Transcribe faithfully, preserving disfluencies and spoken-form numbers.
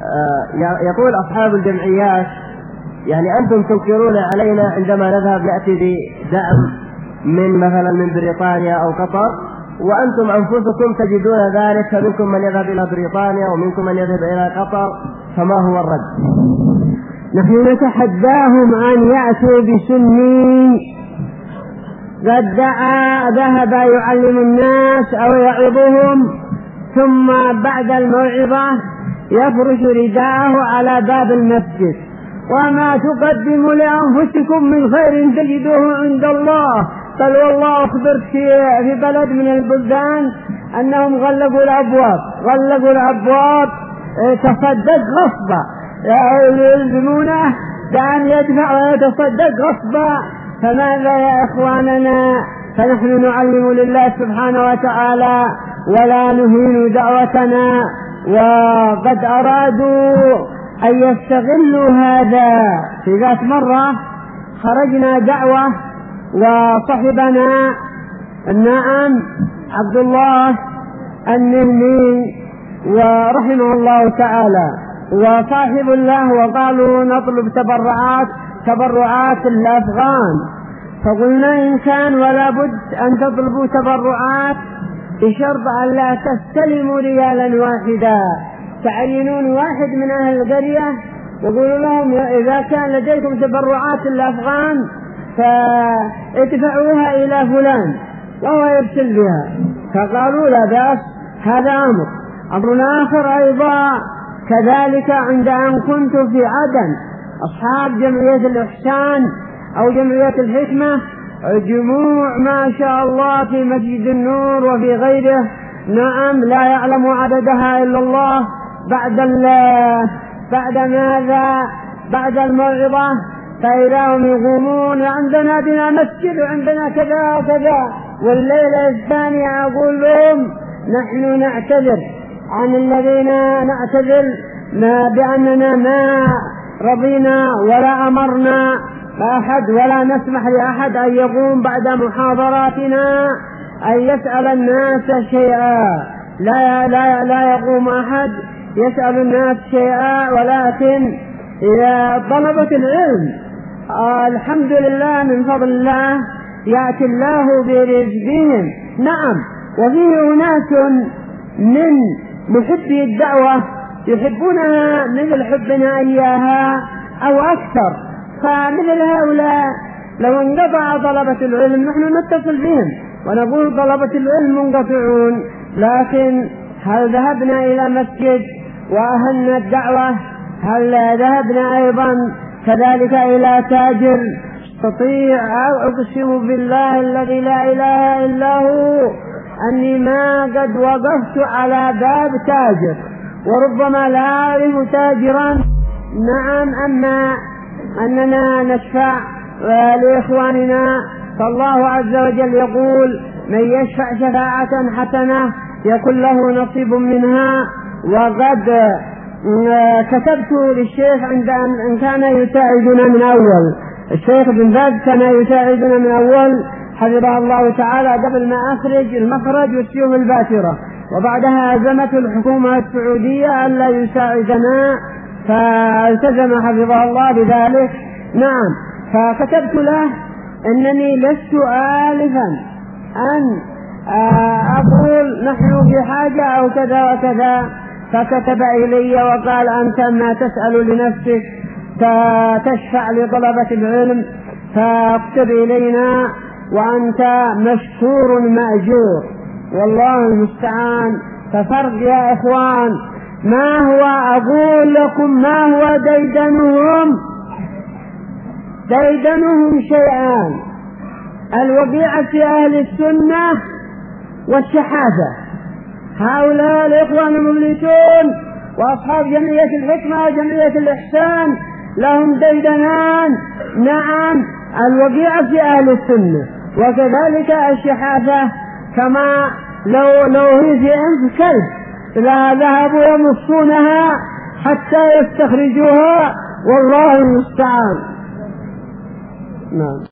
يقول أصحاب الجمعيات يعني أنتم تنكرون علينا عندما نذهب نأتي بدعم من مثلا من بريطانيا أو قطر، وأنتم أنفسكم تجدون ذلك، فمنكم من يذهب إلى بريطانيا ومنكم من يذهب إلى قطر، فما هو الرد؟ نحن نتحداهم أن يأتوا بسني قد دعا ذهب يعلم الناس أو يعظهم، ثم بعد الموعظة يفرش رداءه على باب المسجد، وما تقدموا لأنفسكم من خير تجدوه عند الله. قال والله أخبرت في بلد من البلدان أنهم غلقوا الأبواب غلقوا الأبواب تصدق غصبا، يلزمونه بأن يدفع ويتصدق غصبا. فماذا يا إخواننا؟ فنحن نعلم لله سبحانه وتعالى ولا نهين دعوتنا، وقد أرادوا أن يستغلوا هذا. في ذات مرة خرجنا دعوة وصحبنا النعم عبد الله النهمي ورحمه الله تعالى وصاحب الله، وقالوا نطلب تبرعات تبرعات الأفغان، فقلنا إن كان ولا بد أن تطلبوا تبرعات بشرط أن لا تستلموا ريالا واحدا، تعينون واحد من أهل القرية وقولوا لهم إذا كان لديكم تبرعات الأفغان فادفعوها إلى فلان وهو يرسل بها. فقالوا لا بأس، هذا أمر. أمر آخر أيضا كذلك، عند أن كنت في عدن أصحاب جمعية الإحسان أو جمعية الحكمة جموع ما شاء الله في مسجد النور وفي غيره، نعم لا يعلم عددها إلا الله، بعد بعد ماذا بعد الموعظة فإذاهم يقومون عندنا بنا مسجد وعندنا كذا وكذا، والليلة الثانية أقول لهم نحن نعتذر عن الذين نعتذر ما بأننا ما رضينا ولا أمرنا أحد ولا نسمح لأحد أن يقوم بعد محاضراتنا أن يسأل الناس شيئا، لا, لا, لا يقوم أحد يسأل الناس شيئا، ولكن إذا طلبة العلم آه الحمد لله من فضل الله يأتي الله برزقهم. نعم، وفيه أناس من محبي الدعوة يحبونها مثل حبنا إياها أو أكثر، فمثل هؤلاء لو انقطع طلبة العلم نحن نتصل بهم ونقول طلبة العلم منقطعون، لكن هل ذهبنا إلى مسجد وأهلنا الدعوة؟ هل ذهبنا أيضا كذلك إلى تاجر؟ استطيع أقسم بالله الذي لا إله إلا هو أني ما قد وقفت على باب تاجر، وربما لا أعرف تاجرا. نعم، أما أننا نشفع لإخواننا فالله عز وجل يقول من يشفع شفاعة حسنة يكون له نصيب منها. وقد كتبت للشيخ عند أن كان يساعدنا من أول، الشيخ بن باز كان يساعدنا من أول حفظه الله تعالى قبل ما أخرج المخرج والسيوف الباترة، وبعدها أزمته الحكومة السعودية ألا يساعدنا فالتزم حفظه الله بذلك. نعم، فكتبت له أنني لست آلفا أن أقول نحن في حاجة أو كذا وكذا، فكتب إلي وقال أنت ما تسأل لنفسك تشفع لطلبة العلم، فاكتب إلينا وأنت مشكور مأجور، والله المستعان. ففرق يا إخوان، ما هو أقول لكم ما هو ديدنهم ديدنهم شيئان: الوقيعة في أهل السنة والشحاذة. هؤلاء الإخوان المفلسون وأصحاب جمعية الحكمة وجمعية الإحسان لهم ديدنان، نعم، الوقيعة في أهل السنة وكذلك الشحاذة، كما لو لو هي في أنف كلب لا ذهبوا يمصونها حتى يستخرجوها، والله المستعان. نعم.